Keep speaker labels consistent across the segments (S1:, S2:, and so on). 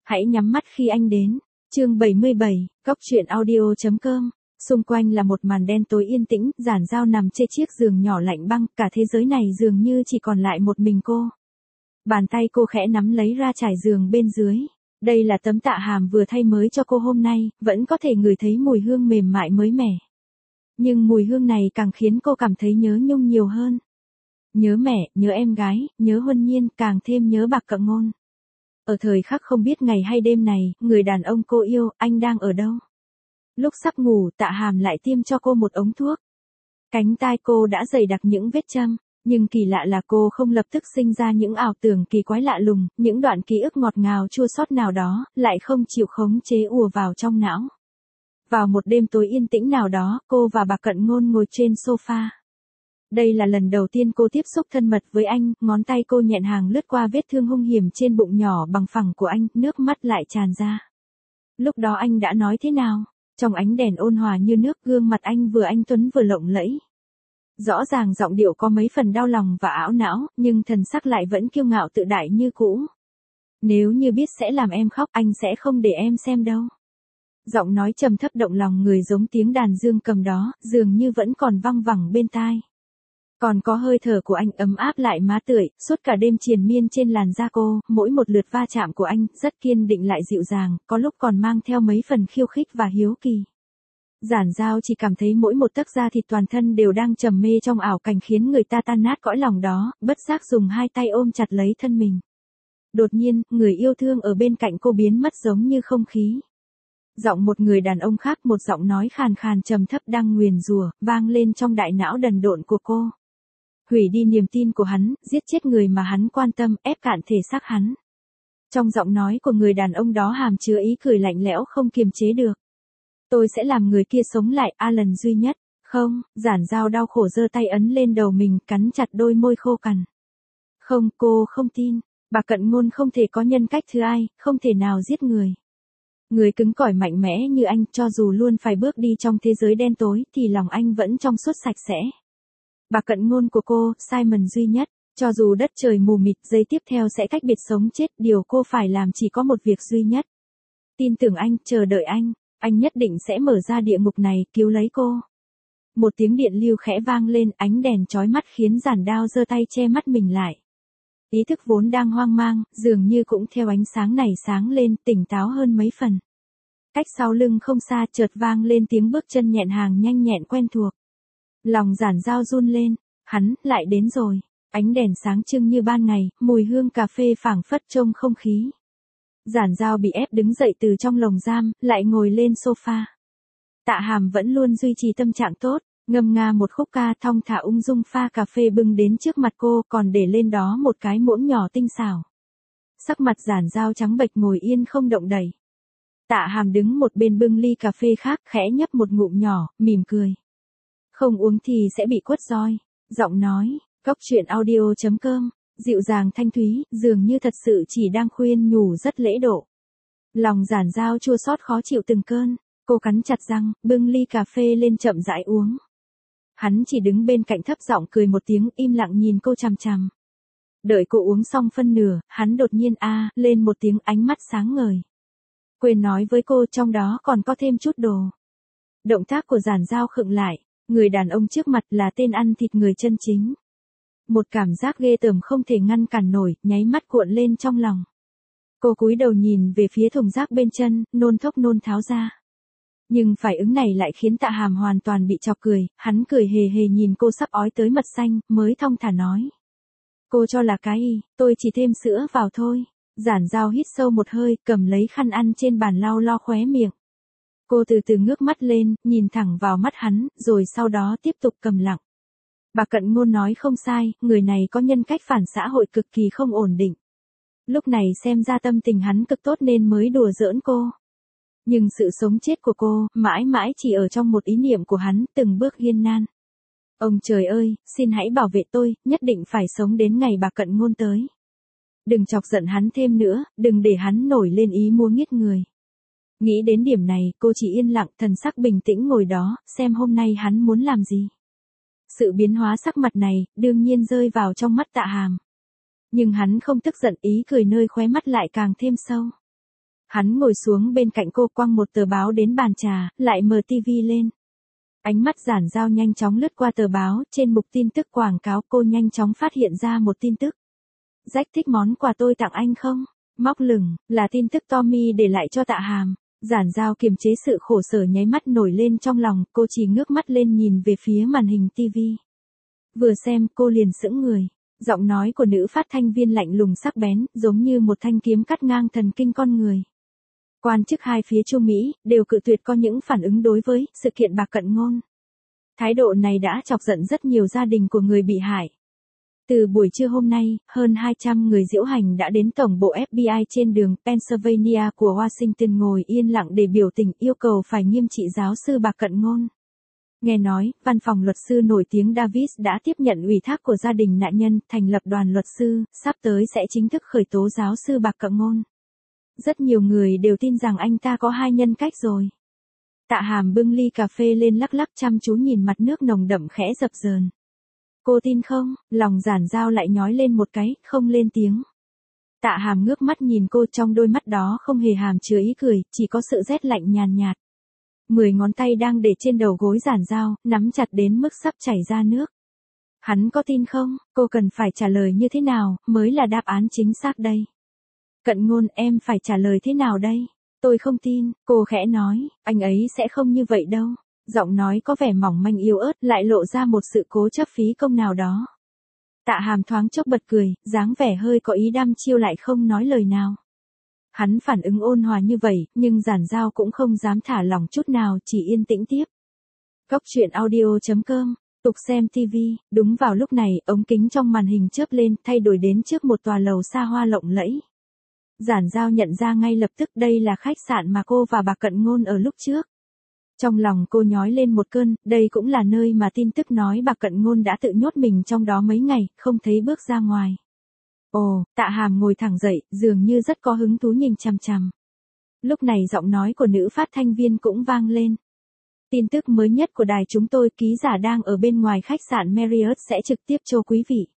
S1: Hãy nhắm mắt khi anh đến. Chương 77, Cóc truyện audio.com. Xung quanh là một màn đen tối yên tĩnh, Giản Dao nằm trên chiếc giường nhỏ lạnh băng, cả thế giới này dường như chỉ còn lại một mình cô. Bàn tay cô khẽ nắm lấy ra trải giường bên dưới. Đây là tấm Tạ Hàm vừa thay mới cho cô hôm nay, vẫn có thể ngửi thấy mùi hương mềm mại mới mẻ. Nhưng mùi hương này càng khiến cô cảm thấy nhớ Nhung nhiều hơn. Nhớ mẹ, nhớ em gái, nhớ Huân Nhiên, càng thêm nhớ Bạc Cận Ngôn. Ở thời khắc không biết ngày hay đêm này, người đàn ông cô yêu, anh đang ở đâu? Lúc sắp ngủ, Tạ Hàm lại tiêm cho cô một ống thuốc. Cánh tai cô đã dày đặc những vết châm, nhưng kỳ lạ là cô không lập tức sinh ra những ảo tưởng kỳ quái lạ lùng, những đoạn ký ức ngọt ngào chua xót nào đó, lại không chịu khống chế ùa vào trong não. Vào một đêm tối yên tĩnh nào đó, cô và Bạc Cận Ngôn ngồi trên sofa. Đây là lần đầu tiên cô tiếp xúc thân mật với anh, ngón tay cô nhẹ nhàng lướt qua vết thương hung hiểm trên bụng nhỏ bằng phẳng của anh, nước mắt lại tràn ra. Lúc đó anh đã nói thế nào? Trong ánh đèn ôn hòa như nước, gương mặt anh vừa anh tuấn vừa lộng lẫy. Rõ ràng giọng điệu có mấy phần đau lòng và ảo não, nhưng thần sắc lại vẫn kiêu ngạo tự đại như cũ. Nếu như biết sẽ làm em khóc, anh sẽ không để em xem đâu. Giọng nói trầm thấp động lòng người giống tiếng đàn dương cầm đó, dường như vẫn còn văng vẳng bên tai. Còn có hơi thở của anh ấm áp lại má tươi, suốt cả đêm triền miên trên làn da cô, mỗi một lượt va chạm của anh, rất kiên định lại dịu dàng, có lúc còn mang theo mấy phần khiêu khích và hiếu kỳ. Giản Dao chỉ cảm thấy mỗi một tấc da thịt toàn thân đều đang trầm mê trong ảo cảnh khiến người ta tan nát cõi lòng đó, bất giác dùng hai tay ôm chặt lấy thân mình. Đột nhiên, người yêu thương ở bên cạnh cô biến mất giống như không khí. Giọng một người đàn ông khác, một giọng nói khàn khàn trầm thấp đang nguyền rủa, vang lên trong đại não đần độn của cô. Hủy đi niềm tin của hắn, giết chết người mà hắn quan tâm, ép cạn thể xác hắn. Trong giọng nói của người đàn ông đó hàm chứa ý cười lạnh lẽo không kiềm chế được. Tôi sẽ làm người kia sống lại, Alan duy nhất. Không, Giản Dao đau khổ giơ tay ấn lên đầu mình, cắn chặt đôi môi khô cằn. Không, cô không tin. Bạc Cận Ngôn không thể có nhân cách thứ hai, không thể nào giết người. Người cứng cỏi mạnh mẽ như anh, cho dù luôn phải bước đi trong thế giới đen tối, thì lòng anh vẫn trong suốt sạch sẽ. Bạc Cận Ngôn của cô, Simon duy nhất, cho dù đất trời mù mịt, giây tiếp theo sẽ cách biệt sống chết, điều cô phải làm chỉ có một việc duy nhất. Tin tưởng anh, chờ đợi anh nhất định sẽ mở ra địa ngục này, cứu lấy cô. Một tiếng điện lưu khẽ vang lên, ánh đèn chói mắt khiến Giản Dao giơ tay che mắt mình lại. Ý thức vốn đang hoang mang, dường như cũng theo ánh sáng này sáng lên, tỉnh táo hơn mấy phần. Cách sau lưng không xa chợt vang lên tiếng bước chân nhẹn hàng nhanh nhẹn quen thuộc. Lòng Giản Dao run lên, hắn, lại đến rồi. Ánh đèn sáng trưng như ban ngày, mùi hương cà phê phảng phất trong không khí. Giản Dao bị ép đứng dậy từ trong lồng giam, lại ngồi lên sofa. Tạ Hàm vẫn luôn duy trì tâm trạng tốt, ngâm nga một khúc ca thong thả ung dung pha cà phê bưng đến trước mặt cô, còn để lên đó một cái muỗng nhỏ tinh xảo. Sắc mặt Giản Dao trắng bệch ngồi yên không động đậy. Tạ Hàm đứng một bên bưng ly cà phê khác, khẽ nhấp một ngụm nhỏ, mỉm cười. Không uống thì sẽ bị quất roi. Giọng nói, Cóc truyện audio.com, dịu dàng thanh thúy, dường như thật sự chỉ đang khuyên nhủ rất lễ độ. Lòng Giản Dao chua xót khó chịu từng cơn, cô cắn chặt răng, bưng ly cà phê lên chậm rãi uống. Hắn chỉ đứng bên cạnh thấp giọng cười một tiếng, im lặng nhìn cô chằm chằm. Đợi cô uống xong phân nửa, hắn đột nhiên lên một tiếng, ánh mắt sáng ngời. Quên nói với cô, trong đó còn có thêm chút đồ. Động tác của Giản Dao khựng lại, người đàn ông trước mặt là tên ăn thịt người chân chính. Một cảm giác ghê tởm không thể ngăn cản nổi, nháy mắt cuộn lên trong lòng. Cô cúi đầu nhìn về phía thùng rác bên chân, nôn thốc nôn tháo ra. Nhưng phản ứng này lại khiến Tạ Hàm hoàn toàn bị chọc cười, hắn cười hề hề nhìn cô sắp ói tới mật xanh, mới thong thả nói. Cô cho là cái gì, tôi chỉ thêm sữa vào thôi. Giản Dao hít sâu một hơi, cầm lấy khăn ăn trên bàn lau lo khóe miệng. Cô từ từ ngước mắt lên, nhìn thẳng vào mắt hắn, rồi sau đó tiếp tục cầm lặng. Bạc Cận Ngôn nói không sai, người này có nhân cách phản xã hội cực kỳ không ổn định. Lúc này xem ra tâm tình hắn cực tốt nên mới đùa giỡn cô. Nhưng sự sống chết của cô, mãi mãi chỉ ở trong một ý niệm của hắn, từng bước hiên nan. Ông trời ơi, xin hãy bảo vệ tôi, nhất định phải sống đến ngày Bạc Cận Ngôn tới. Đừng chọc giận hắn thêm nữa, đừng để hắn nổi lên ý muốn giết người. Nghĩ đến điểm này, cô chỉ yên lặng, thần sắc bình tĩnh ngồi đó, xem hôm nay hắn muốn làm gì. Sự biến hóa sắc mặt này, đương nhiên rơi vào trong mắt Tạ Hàm. Nhưng hắn không tức giận, ý cười nơi khóe mắt lại càng thêm sâu. Hắn ngồi xuống bên cạnh cô quăng một tờ báo đến bàn trà, lại mở tivi lên. Ánh mắt Giản Giao nhanh chóng lướt qua tờ báo, trên mục tin tức quảng cáo cô nhanh chóng phát hiện ra một tin tức. Jack thích món quà tôi tặng anh không? Móc lửng, là tin tức Tommy để lại cho Tạ Hàm. Giản Giao kiềm chế sự khổ sở nháy mắt nổi lên trong lòng, cô chỉ ngước mắt lên nhìn về phía màn hình tivi. Vừa xem cô liền sững người. Giọng nói của nữ phát thanh viên lạnh lùng sắc bén, giống như một thanh kiếm cắt ngang thần kinh con người. Quan chức hai phía Trung Mỹ đều cự tuyệt có những phản ứng đối với sự kiện Bạc Cận Ngôn. Thái độ này đã chọc giận rất nhiều gia đình của người bị hại. Từ buổi trưa hôm nay, hơn 200 người diễu hành đã đến tổng bộ FBI trên đường Pennsylvania của Washington ngồi yên lặng để biểu tình yêu cầu phải nghiêm trị giáo sư Bạc Cận Ngôn. Nghe nói, văn phòng luật sư nổi tiếng Davis đã tiếp nhận ủy thác của gia đình nạn nhân, thành lập đoàn luật sư, sắp tới sẽ chính thức khởi tố giáo sư Bạc Cận Ngôn. Rất nhiều người đều tin rằng anh ta có hai nhân cách rồi. Tạ Hàm bưng ly cà phê lên lắc lắc chăm chú nhìn mặt nước nồng đậm khẽ dập dờn. Cô tin không? Lòng Giản Giao lại nhói lên một cái, không lên tiếng. Tạ Hàm ngước mắt nhìn cô, trong đôi mắt đó không hề hàm chứa ý cười, chỉ có sự rét lạnh nhàn nhạt. 10 ngón tay đang để trên đầu gối Giản Giao, nắm chặt đến mức sắp chảy ra nước. Hắn có tin không? Cô cần phải trả lời như thế nào, mới là đáp án chính xác đây. Cận Ngôn, em phải trả lời thế nào đây? Tôi không tin, cô khẽ nói, anh ấy sẽ không như vậy đâu. Giọng nói có vẻ mỏng manh yếu ớt, lại lộ ra một sự cố chấp phí công nào đó. Tạ Hàm thoáng chốc bật cười, dáng vẻ hơi có ý đăm chiêu lại không nói lời nào. Hắn phản ứng ôn hòa như vậy, nhưng Giản Giao cũng không dám thả lỏng chút nào, chỉ yên tĩnh tiếp. Cóc truyện audio.com, tục xem TV. Đúng vào lúc này, ống kính trong màn hình chớp lên, thay đổi đến trước một tòa lầu xa hoa lộng lẫy. Giản Giao nhận ra ngay lập tức đây là khách sạn mà cô và Bạc Cận Ngôn ở lúc trước. Trong lòng cô nhói lên một cơn, đây cũng là nơi mà tin tức nói Bạc Cận Ngôn đã tự nhốt mình trong đó mấy ngày, không thấy bước ra ngoài. Ồ, Tạ Hàm ngồi thẳng dậy, dường như rất có hứng thú nhìn chằm chằm. Lúc này giọng nói của nữ phát thanh viên cũng vang lên. Tin tức mới nhất của đài chúng tôi, ký giả đang ở bên ngoài khách sạn Marriott sẽ trực tiếp cho quý vị.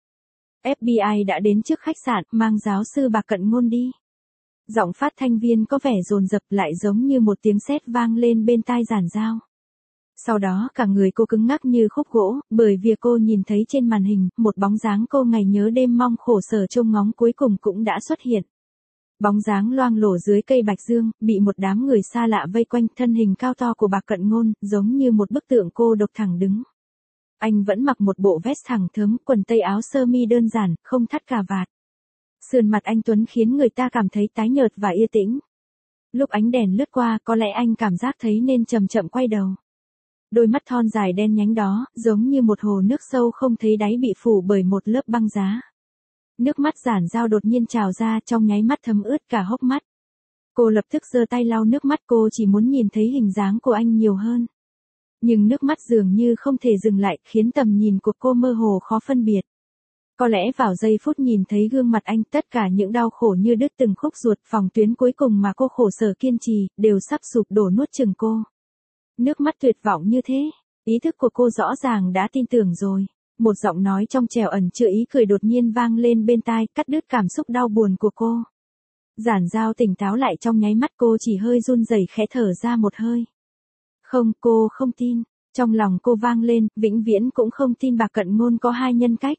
S1: FBI đã đến trước khách sạn, mang giáo sư Bạc Cận Ngôn đi. Giọng phát thanh viên có vẻ dồn dập, lại giống như một tiếng sét vang lên bên tai Giản Giao. Sau đó cả người cô cứng ngắc như khúc gỗ, bởi vì cô nhìn thấy trên màn hình, một bóng dáng cô ngày nhớ đêm mong khổ sở trông ngóng cuối cùng cũng đã xuất hiện. Bóng dáng loang lổ dưới cây bạch dương, bị một đám người xa lạ vây quanh, thân hình cao to của Bạc Cận Ngôn, giống như một bức tượng cô độc thẳng đứng. Anh vẫn mặc một bộ vest thẳng thớm, quần tây áo sơ mi đơn giản, không thắt cà vạt. Sườn mặt anh tuấn khiến người ta cảm thấy tái nhợt và yên tĩnh. Lúc ánh đèn lướt qua, có lẽ anh cảm giác thấy nên chậm chậm quay đầu. Đôi mắt thon dài đen nhánh đó, giống như một hồ nước sâu không thấy đáy bị phủ bởi một lớp băng giá. Nước mắt Giản Giao đột nhiên trào ra, trong nháy mắt thấm ướt cả hốc mắt. Cô lập tức giơ tay lau nước mắt, cô chỉ muốn nhìn thấy hình dáng của anh nhiều hơn. Nhưng nước mắt dường như không thể dừng lại, khiến tầm nhìn của cô mơ hồ khó phân biệt. Có lẽ vào giây phút nhìn thấy gương mặt anh, tất cả những đau khổ như đứt từng khúc ruột, phòng tuyến cuối cùng mà cô khổ sở kiên trì, đều sắp sụp đổ nuốt chửng cô. Nước mắt tuyệt vọng như thế, ý thức của cô rõ ràng đã tin tưởng rồi. Một giọng nói trong trẻo ẩn chứa ý cười đột nhiên vang lên bên tai, cắt đứt cảm xúc đau buồn của cô. Giản Giao tỉnh táo lại, trong nháy mắt cô chỉ hơi run rẩy khẽ thở ra một hơi. Không, cô không tin. Trong lòng cô vang lên, vĩnh viễn cũng không tin Bạc Cận Ngôn có hai nhân cách.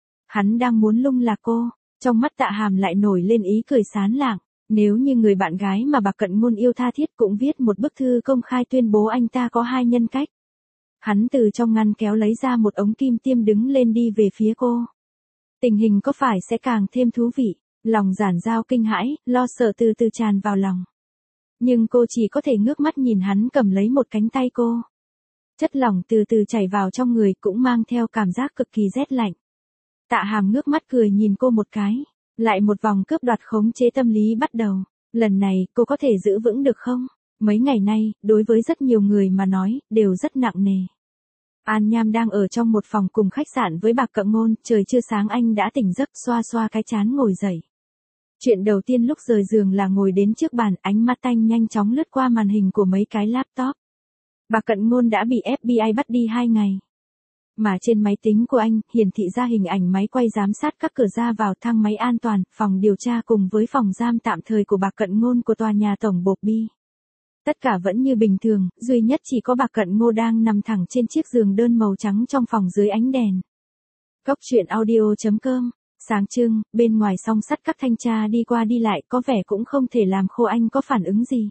S1: Hắn đang muốn lung lạc cô. Trong mắt Tạ Hàm lại nổi lên ý cười sán lạng. Nếu như người bạn gái mà Bạc Cận Ngôn yêu tha thiết cũng viết một bức thư công khai tuyên bố anh ta có hai nhân cách. Hắn từ trong ngăn kéo lấy ra một ống kim tiêm đứng lên đi về phía cô. Tình hình có phải sẽ càng thêm thú vị. Lòng Giản Giao kinh hãi, lo sợ từ từ tràn vào lòng. Nhưng cô chỉ có thể ngước mắt nhìn hắn cầm lấy một cánh tay cô. Chất lỏng từ từ chảy vào trong người, cũng mang theo cảm giác cực kỳ rét lạnh. Tạ Hàm ngước mắt cười nhìn cô một cái. Lại một vòng cướp đoạt khống chế tâm lý bắt đầu. Lần này, cô có thể giữ vững được không? Mấy ngày nay, đối với rất nhiều người mà nói, đều rất nặng nề. An Nham đang ở trong một phòng cùng khách sạn với Bạc Cận Ngôn, trời chưa sáng anh đã tỉnh giấc, xoa xoa cái trán ngồi dậy. Chuyện đầu tiên lúc rời giường là ngồi đến trước bàn, ánh mắt anh nhanh chóng lướt qua màn hình của mấy cái laptop. Bạc Cận Ngôn đã bị FBI bắt đi 2 ngày. Mà trên máy tính của anh, hiển thị ra hình ảnh máy quay giám sát các cửa ra vào, thang máy an toàn, phòng điều tra cùng với phòng giam tạm thời của Bạc Cận Ngôn của tòa nhà tổng bộ Bi. Tất cả vẫn như bình thường, duy nhất chỉ có Bạc Cận Ngôn đang nằm thẳng trên chiếc giường đơn màu trắng trong phòng dưới ánh đèn. Cốc truyện audio.com. Sáng trưng, bên ngoài song sắt các thanh tra đi qua đi lại, có vẻ cũng không thể làm khô anh có phản ứng gì.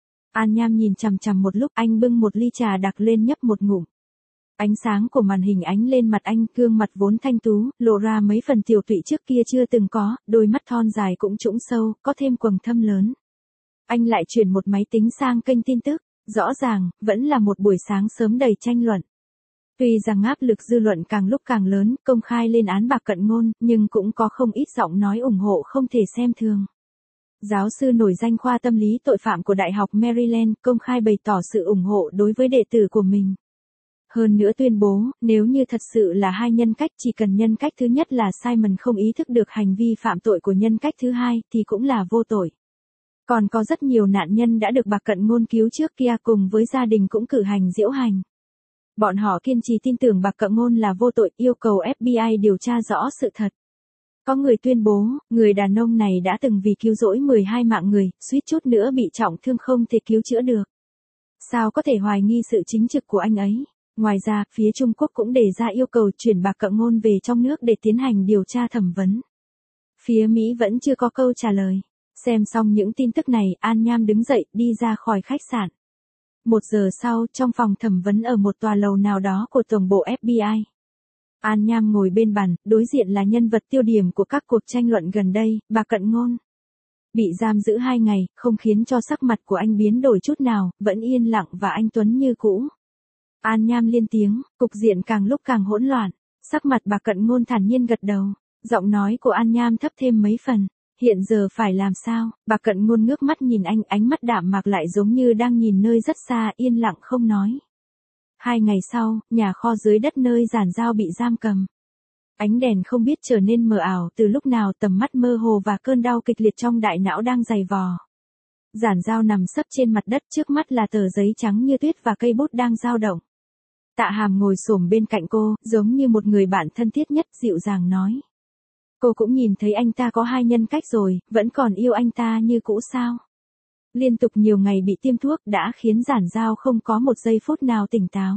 S1: An Nham nhìn chằm chằm một lúc, anh bưng một ly trà đặc lên nhấp một ngụm. Ánh sáng của màn hình ánh lên mặt anh, gương mặt vốn thanh tú, lộ ra mấy phần tiều tụy trước kia chưa từng có, đôi mắt thon dài cũng trũng sâu, có thêm quầng thâm lớn. Anh lại chuyển một máy tính sang kênh tin tức, rõ ràng, vẫn là một buổi sáng sớm đầy tranh luận. Tuy rằng áp lực dư luận càng lúc càng lớn, công khai lên án Bạc Cận Ngôn, nhưng cũng có không ít giọng nói ủng hộ không thể xem thường. Giáo sư nổi danh khoa tâm lý tội phạm của Đại học Maryland công khai bày tỏ sự ủng hộ đối với đệ tử của mình. Hơn nữa tuyên bố, nếu như thật sự là hai nhân cách, chỉ cần nhân cách thứ nhất là Simon không ý thức được hành vi phạm tội của nhân cách thứ hai thì cũng là vô tội. Còn có rất nhiều nạn nhân đã được Bạc Cận Ngôn cứu trước kia cùng với gia đình cũng cử hành diễu hành. Bọn họ kiên trì tin tưởng Bạc Cận Ngôn là vô tội, yêu cầu FBI điều tra rõ sự thật. Có người tuyên bố, người đàn ông này đã từng vì cứu rỗi 12 mạng người, suýt chút nữa bị trọng thương không thể cứu chữa được. Sao có thể hoài nghi sự chính trực của anh ấy? Ngoài ra, phía Trung Quốc cũng đề ra yêu cầu chuyển Bạc Cận Ngôn về trong nước để tiến hành điều tra thẩm vấn. Phía Mỹ vẫn chưa có câu trả lời. Xem xong những tin tức này, An Nham đứng dậy, đi ra khỏi khách sạn. 1 giờ sau, trong phòng thẩm vấn ở một tòa lầu nào đó của tổng bộ FBI. An Nham ngồi bên bàn, đối diện là nhân vật tiêu điểm của các cuộc tranh luận gần đây, Bạc Cận Ngôn. Bị giam giữ 2 ngày, không khiến cho sắc mặt của anh biến đổi chút nào, vẫn yên lặng và anh tuấn như cũ. An Nham lên tiếng, cục diện càng lúc càng hỗn loạn. Sắc mặt Bạc Cận Ngôn thản nhiên gật đầu. Giọng nói của An Nham thấp thêm mấy phần. Hiện giờ phải làm sao? Bạc Cận Ngôn ngước mắt nhìn anh, ánh mắt đạm mạc lại giống như đang nhìn nơi rất xa, yên lặng không nói. 2 ngày sau, nhà kho dưới đất nơi Giản Giao bị giam cầm. Ánh đèn không biết trở nên mờ ảo từ lúc nào, tầm mắt mơ hồ và cơn đau kịch liệt trong đại não đang giày vò. Giản Giao nằm sấp trên mặt đất, trước mắt là tờ giấy trắng như tuyết và cây bút đang dao động. Tạ Hàm ngồi xổm bên cạnh cô, giống như một người bạn thân thiết nhất, dịu dàng nói. Cô cũng nhìn thấy anh ta có 2 nhân cách rồi, vẫn còn yêu anh ta như cũ sao? Liên tục nhiều ngày bị tiêm thuốc đã khiến Giản Giao không có một giây phút nào tỉnh táo.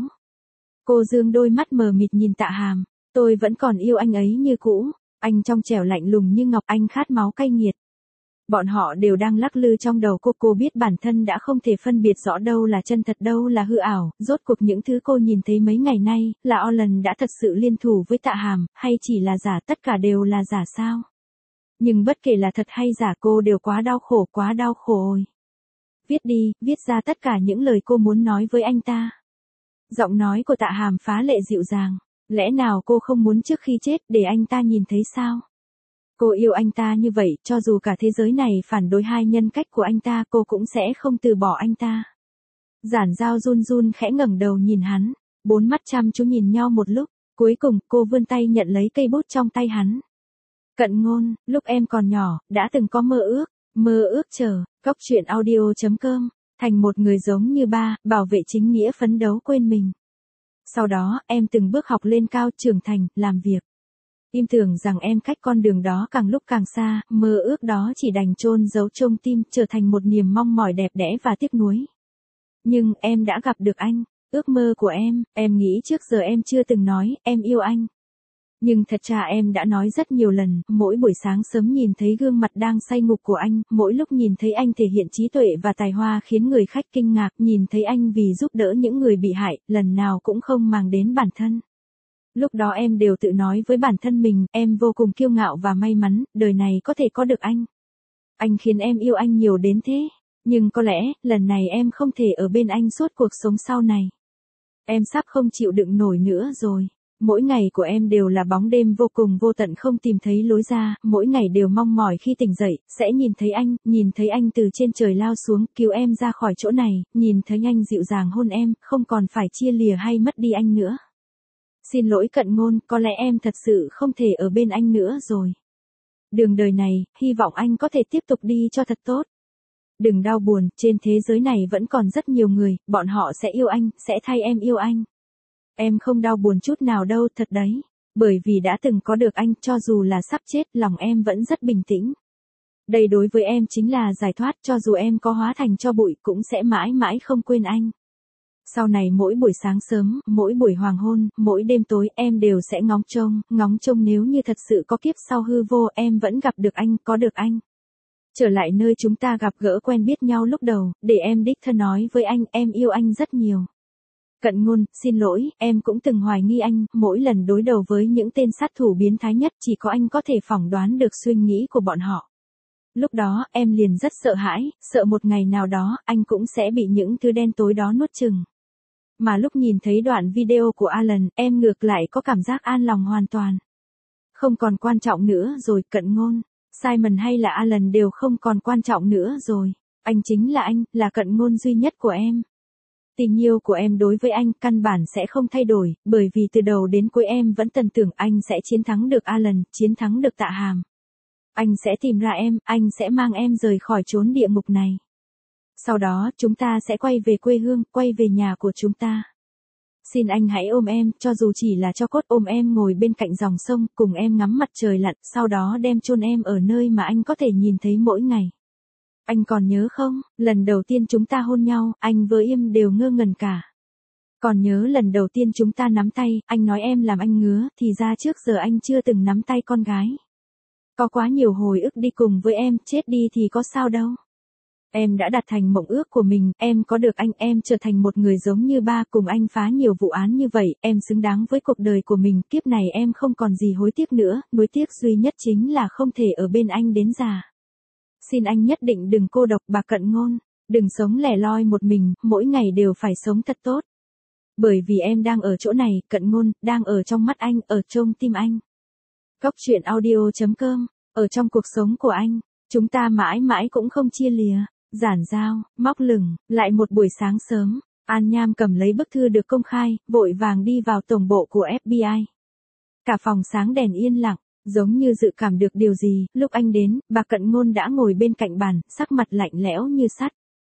S1: Cô dương đôi mắt mờ mịt nhìn Tạ Hàm, tôi vẫn còn yêu anh ấy như cũ, anh trong trẻo lạnh lùng như ngọc, anh khát máu cay nghiệt. Bọn họ đều đang lắc lư trong đầu cô biết bản thân đã không thể phân biệt rõ đâu là chân thật đâu là hư ảo, rốt cuộc những thứ cô nhìn thấy mấy ngày nay, là Orlan đã thật sự liên thủ với Tạ Hàm, hay chỉ là giả, tất cả đều là giả sao? Nhưng bất kể là thật hay giả cô đều quá đau khổ ôi. Viết đi, viết ra tất cả những lời cô muốn nói với anh ta. Giọng nói của Tạ Hàm phá lệ dịu dàng, lẽ nào cô không muốn trước khi chết để anh ta nhìn thấy sao? Cô yêu anh ta như vậy, cho dù cả thế giới này phản đối 2 nhân cách của anh ta, cô cũng sẽ không từ bỏ anh ta. Giản Giao run run khẽ ngẩng đầu nhìn hắn, 4 mắt chăm chú nhìn nhau một lúc, cuối cùng cô vươn tay nhận lấy cây bút trong tay hắn. Cận Ngôn, lúc em còn nhỏ, đã từng có mơ ước chờ, cốc truyện audio.com, thành một người giống như ba, bảo vệ chính nghĩa phấn đấu quên mình. Sau đó, em từng bước học lên cao, trưởng thành, làm việc. Em tưởng rằng em cách con đường đó càng lúc càng xa, mơ ước đó chỉ đành chôn giấu trong tim, trở thành một niềm mong mỏi đẹp đẽ và tiếc nuối. Nhưng em đã gặp được anh, ước mơ của em nghĩ trước giờ em chưa từng nói, em yêu anh. Nhưng thật ra em đã nói rất nhiều lần, mỗi buổi sáng sớm nhìn thấy gương mặt đang say ngục của anh, mỗi lúc nhìn thấy anh thể hiện trí tuệ và tài hoa khiến người khách kinh ngạc, nhìn thấy anh vì giúp đỡ những người bị hại, lần nào cũng không màng đến bản thân. Lúc đó em đều tự nói với bản thân mình, em vô cùng kiêu ngạo và may mắn, đời này có thể có được anh. Anh khiến em yêu anh nhiều đến thế, nhưng có lẽ, lần này em không thể ở bên anh suốt cuộc sống sau này. Em sắp không chịu đựng nổi nữa rồi. Mỗi ngày của em đều là bóng đêm vô cùng vô tận không tìm thấy lối ra, mỗi ngày đều mong mỏi khi tỉnh dậy, sẽ nhìn thấy anh từ trên trời lao xuống, cứu em ra khỏi chỗ này, nhìn thấy anh dịu dàng hôn em, không còn phải chia lìa hay mất đi anh nữa. Xin lỗi Cận Ngôn, có lẽ em thật sự không thể ở bên anh nữa rồi. Đường đời này, hy vọng anh có thể tiếp tục đi cho thật tốt. Đừng đau buồn, trên thế giới này vẫn còn rất nhiều người, bọn họ sẽ yêu anh, sẽ thay em yêu anh. Em không đau buồn chút nào đâu, thật đấy. Bởi vì đã từng có được anh, cho dù là sắp chết, lòng em vẫn rất bình tĩnh. Đây đối với em chính là giải thoát, cho dù em có hóa thành tro bụi cũng sẽ mãi mãi không quên anh. Sau này mỗi buổi sáng sớm, mỗi buổi hoàng hôn, mỗi đêm tối em đều sẽ ngóng trông nếu như thật sự có kiếp sau hư vô em vẫn gặp được anh, có được anh. Trở lại nơi chúng ta gặp gỡ quen biết nhau lúc đầu, để em đích thân nói với anh em yêu anh rất nhiều. Cận Ngôn, xin lỗi, em cũng từng hoài nghi anh, mỗi lần đối đầu với những tên sát thủ biến thái nhất chỉ có anh có thể phỏng đoán được suy nghĩ của bọn họ. Lúc đó, em liền rất sợ hãi, sợ một ngày nào đó, anh cũng sẽ bị những thứ đen tối đó nuốt chửng. Mà lúc nhìn thấy đoạn video của Alan, em ngược lại có cảm giác an lòng hoàn toàn. Không còn quan trọng nữa rồi, Cận Ngôn. Simon hay là Alan đều không còn quan trọng nữa rồi. Anh chính là anh, là Cận Ngôn duy nhất của em. Tình yêu của em đối với anh căn bản sẽ không thay đổi, bởi vì từ đầu đến cuối em vẫn tin tưởng anh sẽ chiến thắng được Alan, chiến thắng được Tạ Hàm. Anh sẽ tìm ra em, anh sẽ mang em rời khỏi chốn địa ngục này. Sau đó, chúng ta sẽ quay về quê hương, quay về nhà của chúng ta. Xin anh hãy ôm em, cho dù chỉ là cho cốt, ôm em ngồi bên cạnh dòng sông, cùng em ngắm mặt trời lặn, sau đó đem chôn em ở nơi mà anh có thể nhìn thấy mỗi ngày. Anh còn nhớ không, lần đầu tiên chúng ta hôn nhau, anh với em đều ngơ ngẩn cả. Còn nhớ lần đầu tiên chúng ta nắm tay, anh nói em làm anh ngứa, thì ra trước giờ anh chưa từng nắm tay con gái. Có quá nhiều hồi ức đi cùng với em, chết đi thì có sao đâu. Em đã đạt thành mộng ước của mình, em có được anh, em trở thành một người giống như ba, cùng anh phá nhiều vụ án như vậy, em xứng đáng với cuộc đời của mình, kiếp này em không còn gì hối tiếc nữa, nuối tiếc duy nhất chính là không thể ở bên anh đến già. Xin anh nhất định đừng cô độc, bà Cận Ngôn, đừng sống lẻ loi một mình, mỗi ngày đều phải sống thật tốt. Bởi vì em đang ở chỗ này, Cận Ngôn, đang ở trong mắt anh, ở trong tim anh. Cóc truyện audio.com, ở trong cuộc sống của anh, chúng ta mãi mãi cũng không chia lìa. Giản Giao, móc lửng, lại một buổi sáng sớm, An Nham cầm lấy bức thư được công khai, vội vàng đi vào tổng bộ của FBI. Cả phòng sáng đèn yên lặng, giống như dự cảm được điều gì, lúc anh đến, bà Cận Ngôn đã ngồi bên cạnh bàn, sắc mặt lạnh lẽo như sắt.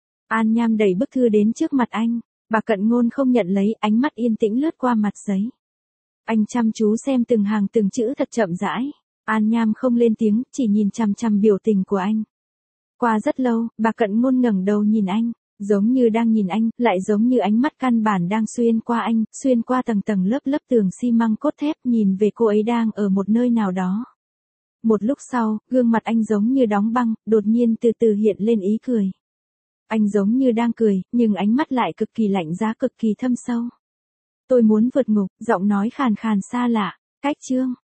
S1: An Nham đẩy bức thư đến trước mặt anh, bà Cận Ngôn không nhận lấy, ánh mắt yên tĩnh lướt qua mặt giấy. Anh chăm chú xem từng hàng từng chữ thật chậm rãi. An Nham không lên tiếng, chỉ nhìn chằm chằm biểu tình của anh. Qua rất lâu, bà Cận Ngôn ngẩng đầu nhìn anh, giống như đang nhìn anh, lại giống như ánh mắt căn bản đang xuyên qua anh, xuyên qua tầng tầng lớp lớp tường xi măng cốt thép, nhìn về cô ấy đang ở một nơi nào đó. Một lúc sau, gương mặt anh giống như đóng băng, đột nhiên từ từ hiện lên ý cười. Anh giống như đang cười, nhưng ánh mắt lại cực kỳ lạnh giá, cực kỳ thâm sâu. Tôi muốn vượt ngục, giọng nói khàn khàn xa lạ, cách chương.